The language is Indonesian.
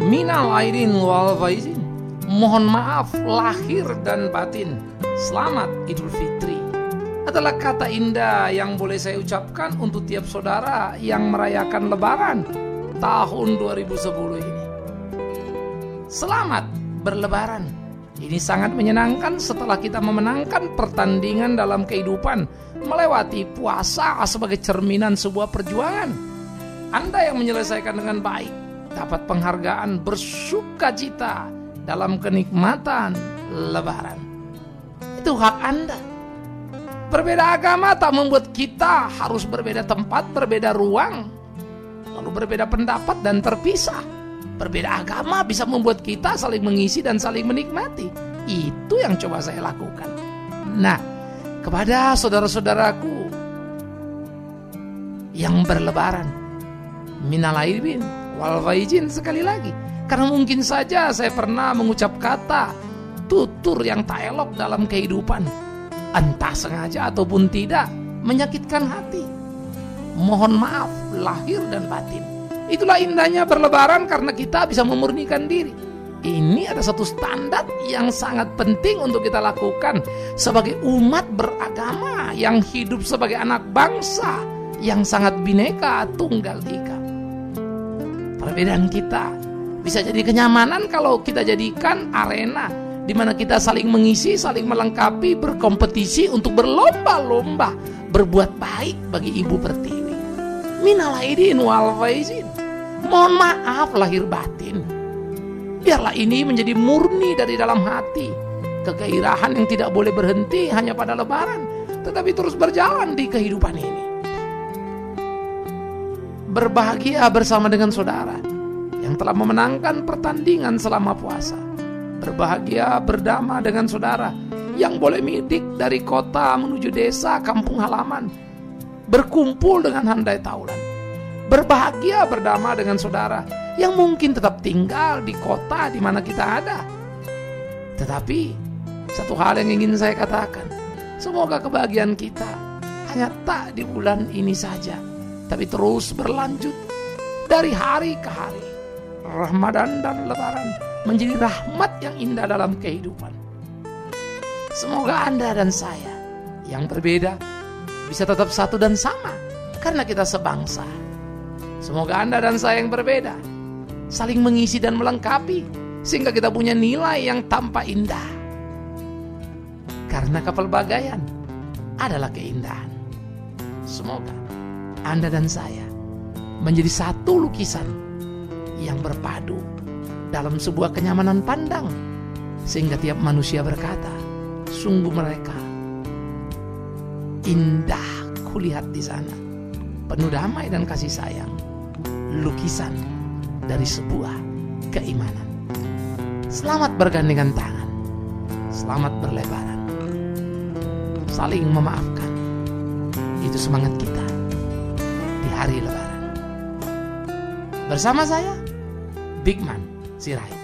Minal aidin wal faizin. Mohon maaf lahir dan batin. Selamat Idul Fitri adalah kata indah yang boleh saya ucapkan untuk tiap saudara yang merayakan Lebaran tahun 2010 ini. Selamat berlebaran. Ini sangat menyenangkan setelah kita memenangkan pertandingan dalam kehidupan, melewati puasa sebagai cerminan sebuah perjuangan. Anda yang menyelesaikan dengan baik dapat penghargaan bersukacita dalam kenikmatan Lebaran. Itu hak Anda. Berbeda agama tak membuat kita harus berbeda tempat, berbeda ruang, lalu berbeda pendapat dan terpisah. Berbeda agama bisa membuat kita saling mengisi dan saling menikmati. Itu yang coba saya lakukan. Nah, kepada saudara-saudaraku yang berlebaran, minal aidin wal faizin sekali lagi. Karena mungkin saja saya pernah mengucap kata tutur yang tak elok dalam kehidupan, entah sengaja ataupun tidak, menyakitkan hati. Mohon maaf lahir dan batin. Itulah indahnya berlebaran karena kita bisa memurnikan diri. Ini ada satu standar yang sangat penting untuk kita lakukan sebagai umat beragama yang hidup sebagai anak bangsa yang sangat bineka tunggal ika. Perbedaan kita bisa jadi kenyamanan kalau kita jadikan arena di mana kita saling mengisi, saling melengkapi, berkompetisi untuk berlomba-lomba berbuat baik bagi Ibu Pertiwi. Minal aidin wal faizin. Mohon maaf lahir batin. Biarlah ini menjadi murni dari dalam hati. Kegairahan yang tidak boleh berhenti hanya pada Lebaran, tetapi terus berjalan di kehidupan ini. Berbahagia bersama dengan saudara yang telah memenangkan pertandingan selama puasa. Berbahagia berdamai dengan saudara yang boleh mudik dari kota menuju desa, kampung halaman, berkumpul dengan handai taulan. Berbahagia berdamai dengan saudara yang mungkin tetap tinggal di kota di mana kita ada. Tetapi satu hal yang ingin saya katakan, semoga kebahagiaan kita hanya tak di bulan ini saja, tapi terus berlanjut dari hari ke hari. Ramadan dan Lebaran menjadi rahmat yang indah dalam kehidupan. Semoga Anda dan saya yang berbeda bisa tetap satu dan sama karena kita sebangsa. Semoga Anda dan saya yang berbeda saling mengisi dan melengkapi sehingga kita punya nilai yang tampak indah. Karena kepelbagaian adalah keindahan. Semoga Anda dan saya menjadi satu lukisan yang berpadu dalam sebuah kenyamanan pandang sehingga tiap manusia berkata, sungguh mereka indah kulihat di sana, penuh damai dan kasih sayang. Lukisan dari sebuah keimanan. Selamat bergandengan tangan. Selamat berlebaran. Saling memaafkan. Itu semangat kita di hari Lebaran. Bersama saya, Bigman Sirait.